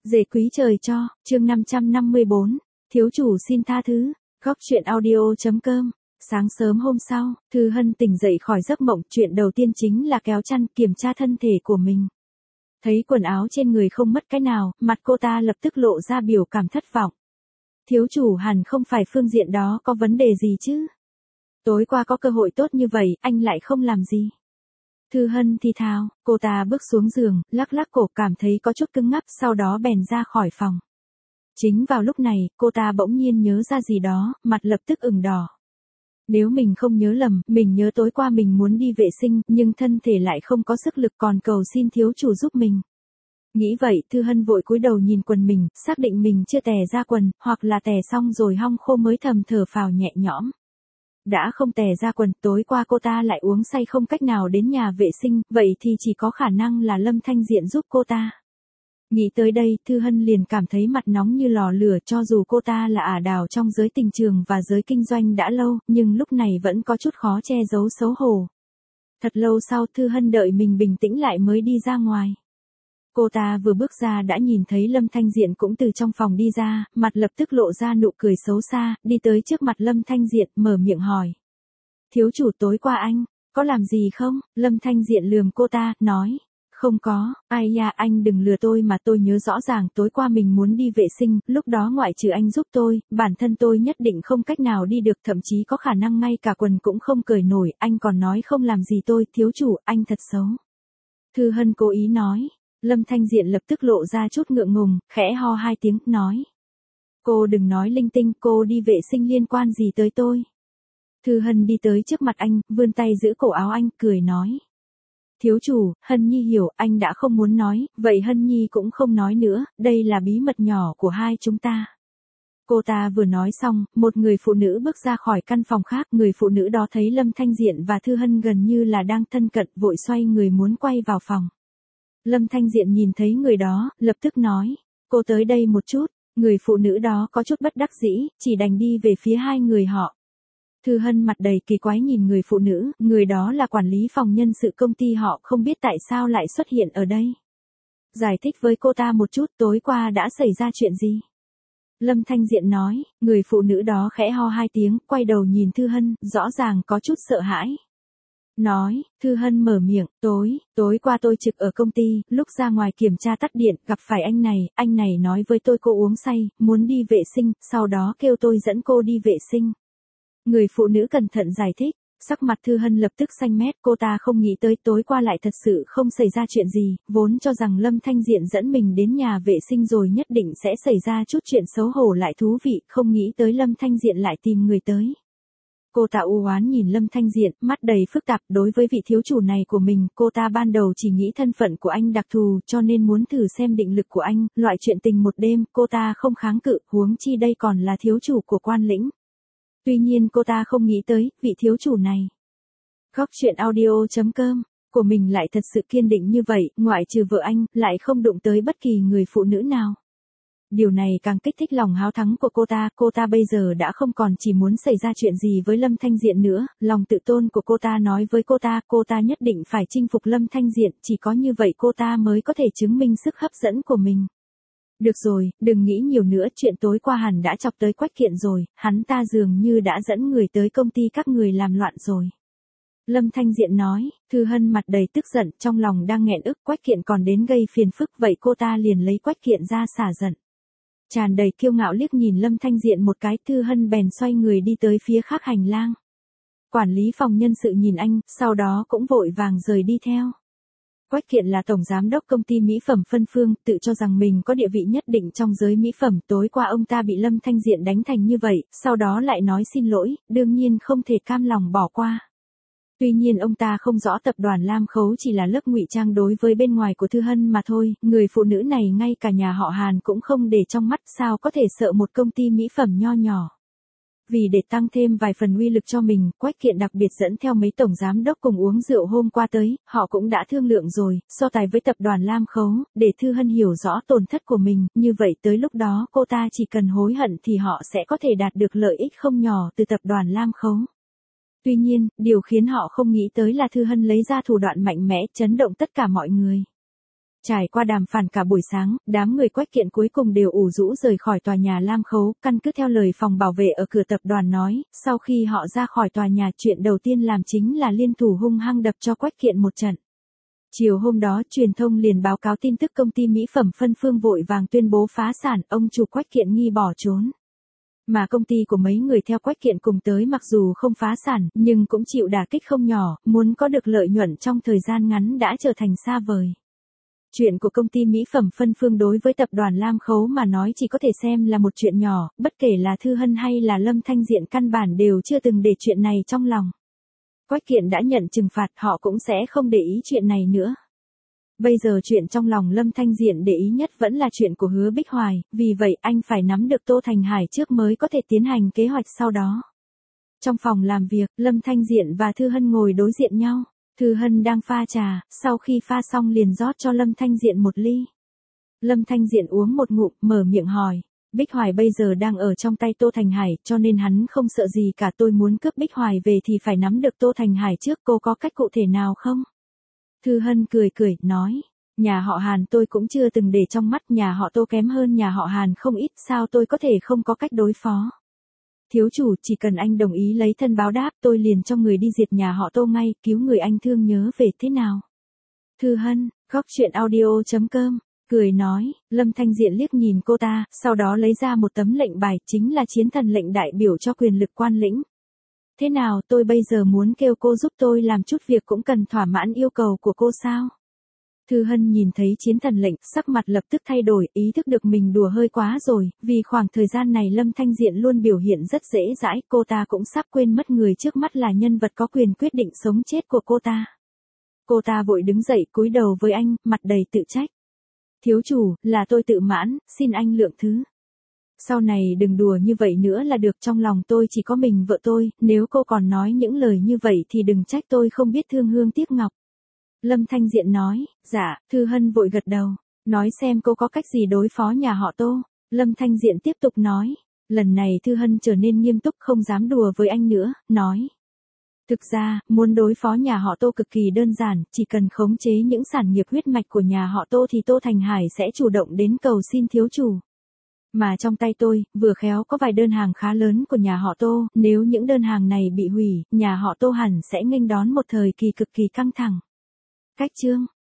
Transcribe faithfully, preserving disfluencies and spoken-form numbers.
Dề quý trời cho, chương năm trăm năm mươi bốn, thiếu chủ xin tha thứ, góc truyện audio.com. Sáng sớm hôm sau, Thư Hân tỉnh dậy khỏi giấc mộng, chuyện đầu tiên chính là kéo chăn kiểm tra thân thể của mình. Thấy quần áo trên người không mất cái nào, mặt cô ta lập tức lộ ra biểu cảm thất vọng. Thiếu chủ hẳn không phải phương diện đó có vấn đề gì chứ. Tối qua có cơ hội tốt như vậy, anh lại không làm gì. Thư Hân thì thào, cô ta bước xuống giường, lắc lắc cổ cảm thấy có chút cứng ngắc, sau đó bèn ra khỏi phòng. Chính vào lúc này, cô ta bỗng nhiên nhớ ra gì đó, mặt lập tức ửng đỏ. Nếu mình không nhớ lầm, mình nhớ tối qua mình muốn đi vệ sinh, nhưng thân thể lại không có sức lực còn cầu xin thiếu chủ giúp mình. Nghĩ vậy, Thư Hân vội cúi đầu nhìn quần mình, xác định mình chưa tè ra quần, hoặc là tè xong rồi hong khô mới thầm thở phào nhẹ nhõm. Đã không tè ra quần, tối qua cô ta lại uống say không cách nào đến nhà vệ sinh, vậy thì chỉ có khả năng là Lâm Thanh Diện giúp cô ta. Nghĩ tới đây, Thư Hân liền cảm thấy mặt nóng như lò lửa, cho dù cô ta là ả đào trong giới tình trường và giới kinh doanh đã lâu, nhưng lúc này vẫn có chút khó che giấu xấu hổ. Thật lâu sau, Thư Hân đợi mình bình tĩnh lại mới đi ra ngoài. Cô ta vừa bước ra đã nhìn thấy Lâm Thanh Diện cũng từ trong phòng đi ra, mặt lập tức lộ ra nụ cười xấu xa, đi tới trước mặt Lâm Thanh Diện, mở miệng hỏi. Thiếu chủ tối qua anh, có làm gì không? Lâm Thanh Diện lườm cô ta, nói. Không có, ai ya anh đừng lừa tôi mà tôi nhớ rõ ràng tối qua mình muốn đi vệ sinh, lúc đó ngoại trừ anh giúp tôi, bản thân tôi nhất định không cách nào đi được, thậm chí có khả năng ngay cả quần cũng không cởi nổi, anh còn nói không làm gì tôi, thiếu chủ, anh thật xấu. Thư Hân cố ý nói. Lâm Thanh Diện lập tức lộ ra chút ngượng ngùng, khẽ ho hai tiếng, nói. Cô đừng nói linh tinh, cô đi vệ sinh liên quan gì tới tôi. Thư Hân đi tới trước mặt anh, vươn tay giữ cổ áo anh, cười nói. Thiếu chủ, Hân Nhi hiểu, anh đã không muốn nói, vậy Hân Nhi cũng không nói nữa, đây là bí mật nhỏ của hai chúng ta. Cô ta vừa nói xong, một người phụ nữ bước ra khỏi căn phòng khác, người phụ nữ đó thấy Lâm Thanh Diện và Thư Hân gần như là đang thân cận, vội xoay người muốn quay vào phòng. Lâm Thanh Diện nhìn thấy người đó, lập tức nói, cô tới đây một chút, người phụ nữ đó có chút bất đắc dĩ, chỉ đành đi về phía hai người họ. Thư Hân mặt đầy kỳ quái nhìn người phụ nữ, người đó là quản lý phòng nhân sự công ty họ, không biết tại sao lại xuất hiện ở đây. Giải thích với cô ta một chút, tối qua đã xảy ra chuyện gì? Lâm Thanh Diện nói, người phụ nữ đó khẽ ho hai tiếng, quay đầu nhìn Thư Hân, rõ ràng có chút sợ hãi. Nói, Thư Hân mở miệng, tối, tối qua tôi trực ở công ty, lúc ra ngoài kiểm tra tắt điện, gặp phải anh này, anh này nói với tôi cô uống say, muốn đi vệ sinh, sau đó kêu tôi dẫn cô đi vệ sinh. Người phụ nữ cẩn thận giải thích, sắc mặt Thư Hân lập tức xanh mét, cô ta không nghĩ tới tối qua lại thật sự không xảy ra chuyện gì, vốn cho rằng Lâm Thanh Diện dẫn mình đến nhà vệ sinh rồi nhất định sẽ xảy ra chút chuyện xấu hổ lại thú vị, không nghĩ tới Lâm Thanh Diện lại tìm người tới. Cô ta u oán nhìn Lâm Thanh Diện, mắt đầy phức tạp, đối với vị thiếu chủ này của mình, cô ta ban đầu chỉ nghĩ thân phận của anh đặc thù, cho nên muốn thử xem định lực của anh, loại chuyện tình một đêm, cô ta không kháng cự, huống chi đây còn là thiếu chủ của Quan Lĩnh. Tuy nhiên cô ta không nghĩ tới, vị thiếu chủ này. Góc truyện audio.com, của mình lại thật sự kiên định như vậy, ngoại trừ vợ anh, lại không đụng tới bất kỳ người phụ nữ nào. Điều này càng kích thích lòng háo thắng của cô ta, cô ta bây giờ đã không còn chỉ muốn xảy ra chuyện gì với Lâm Thanh Diện nữa, lòng tự tôn của cô ta nói với cô ta, cô ta nhất định phải chinh phục Lâm Thanh Diện, chỉ có như vậy cô ta mới có thể chứng minh sức hấp dẫn của mình. Được rồi, đừng nghĩ nhiều nữa, chuyện tối qua hẳn đã chọc tới Quách Kiện rồi, hắn ta dường như đã dẫn người tới công ty các người làm loạn rồi. Lâm Thanh Diện nói, Thư Hân mặt đầy tức giận, trong lòng đang nghẹn ức, Quách Kiện còn đến gây phiền phức, vậy cô ta liền lấy Quách Kiện ra xả giận. Tràn đầy kiêu ngạo liếc nhìn Lâm Thanh Diện một cái, Thư Hân bèn xoay người đi tới phía khác hành lang. Quản lý phòng nhân sự nhìn anh, sau đó cũng vội vàng rời đi theo. Quách Kiện là tổng giám đốc công ty mỹ phẩm Phân Phương, tự cho rằng mình có địa vị nhất định trong giới mỹ phẩm, tối qua ông ta bị Lâm Thanh Diện đánh thành như vậy, sau đó lại nói xin lỗi, đương nhiên không thể cam lòng bỏ qua. Tuy nhiên ông ta không rõ tập đoàn Lam Khấu chỉ là lớp ngụy trang đối với bên ngoài của Thư Hân mà thôi, người phụ nữ này ngay cả nhà họ Hàn cũng không để trong mắt, sao có thể sợ một công ty mỹ phẩm nho nhỏ. Vì để tăng thêm vài phần uy lực cho mình, Quách Kiện đặc biệt dẫn theo mấy tổng giám đốc cùng uống rượu hôm qua tới, họ cũng đã thương lượng rồi, so tài với tập đoàn Lam Khấu, để Thư Hân hiểu rõ tổn thất của mình, như vậy tới lúc đó cô ta chỉ cần hối hận thì họ sẽ có thể đạt được lợi ích không nhỏ từ tập đoàn Lam Khấu. Tuy nhiên, điều khiến họ không nghĩ tới là Thư Hân lấy ra thủ đoạn mạnh mẽ, chấn động tất cả mọi người. Trải qua đàm phán cả buổi sáng, đám người Quách Kiện cuối cùng đều ủ rũ rời khỏi tòa nhà Lam Khấu, căn cứ theo lời phòng bảo vệ ở cửa tập đoàn nói, sau khi họ ra khỏi tòa nhà chuyện đầu tiên làm chính là liên thủ hung hăng đập cho Quách Kiện một trận. Chiều hôm đó, truyền thông liền báo cáo tin tức công ty mỹ phẩm Phân Phương vội vàng tuyên bố phá sản, ông chủ Quách Kiện nghi bỏ trốn. Mà công ty của mấy người theo Quách Kiện cùng tới mặc dù không phá sản, nhưng cũng chịu đả kích không nhỏ, muốn có được lợi nhuận trong thời gian ngắn đã trở thành xa vời. Chuyện của công ty mỹ phẩm Phân Phương đối với tập đoàn Lam Khấu mà nói chỉ có thể xem là một chuyện nhỏ, bất kể là Thư Hân hay là Lâm Thanh Diện căn bản đều chưa từng để chuyện này trong lòng. Quách Kiện đã nhận trừng phạt, họ cũng sẽ không để ý chuyện này nữa. Bây giờ chuyện trong lòng Lâm Thanh Diện để ý nhất vẫn là chuyện của Hứa Bích Hoài, vì vậy anh phải nắm được Tô Thành Hải trước mới có thể tiến hành kế hoạch sau đó. Trong phòng làm việc, Lâm Thanh Diện và Thư Hân ngồi đối diện nhau. Thư Hân đang pha trà, sau khi pha xong liền rót cho Lâm Thanh Diện một ly. Lâm Thanh Diện uống một ngụm, mở miệng hỏi. Bích Hoài bây giờ đang ở trong tay Tô Thành Hải, cho nên hắn không sợ gì cả, tôi muốn cướp Bích Hoài về thì phải nắm được Tô Thành Hải trước, cô có cách cụ thể nào không? Thư Hân cười cười, nói, nhà họ Hàn tôi cũng chưa từng để trong mắt, nhà họ Tô kém hơn nhà họ Hàn không ít, sao tôi có thể không có cách đối phó? Thiếu chủ, chỉ cần anh đồng ý lấy thân báo đáp, tôi liền cho người đi diệt nhà họ Tô ngay, cứu người anh thương nhớ về, thế nào? Thư Hân, góc chuyện audio chấm com, cười nói. Lâm Thanh Diện liếc nhìn cô ta, sau đó lấy ra một tấm lệnh bài, chính là chiến thần lệnh đại biểu cho quyền lực quan lĩnh. Thế nào, tôi bây giờ muốn kêu cô giúp tôi làm chút việc cũng cần thỏa mãn yêu cầu của cô sao? Thư Hân nhìn thấy chiến thần lệnh, sắc mặt lập tức thay đổi, ý thức được mình đùa hơi quá rồi, vì khoảng thời gian này Lâm Thanh Diện luôn biểu hiện rất dễ dãi, cô ta cũng sắp quên mất người trước mắt là nhân vật có quyền quyết định sống chết của cô ta. Cô ta vội đứng dậy cúi đầu với anh, mặt đầy tự trách. Thiếu chủ, là tôi tự mãn, xin anh lượng thứ. Sau này đừng đùa như vậy nữa là được, trong lòng tôi chỉ có mình vợ tôi, nếu cô còn nói những lời như vậy thì đừng trách tôi không biết thương hương tiếc ngọc. Lâm Thanh Diện nói, dạ, Thư Hân vội gật đầu, nói xem cô có cách gì đối phó nhà họ Tô. Lâm Thanh Diện tiếp tục nói, lần này Thư Hân trở nên nghiêm túc không dám đùa với anh nữa, nói. Thực ra, muốn đối phó nhà họ Tô cực kỳ đơn giản, chỉ cần khống chế những sản nghiệp huyết mạch của nhà họ Tô thì Tô Thành Hải sẽ chủ động đến cầu xin thiếu chủ. Mà trong tay tôi, vừa khéo có vài đơn hàng khá lớn của nhà họ Tô, nếu những đơn hàng này bị hủy, nhà họ Tô hẳn sẽ nghênh đón một thời kỳ cực kỳ căng thẳng. Cách chương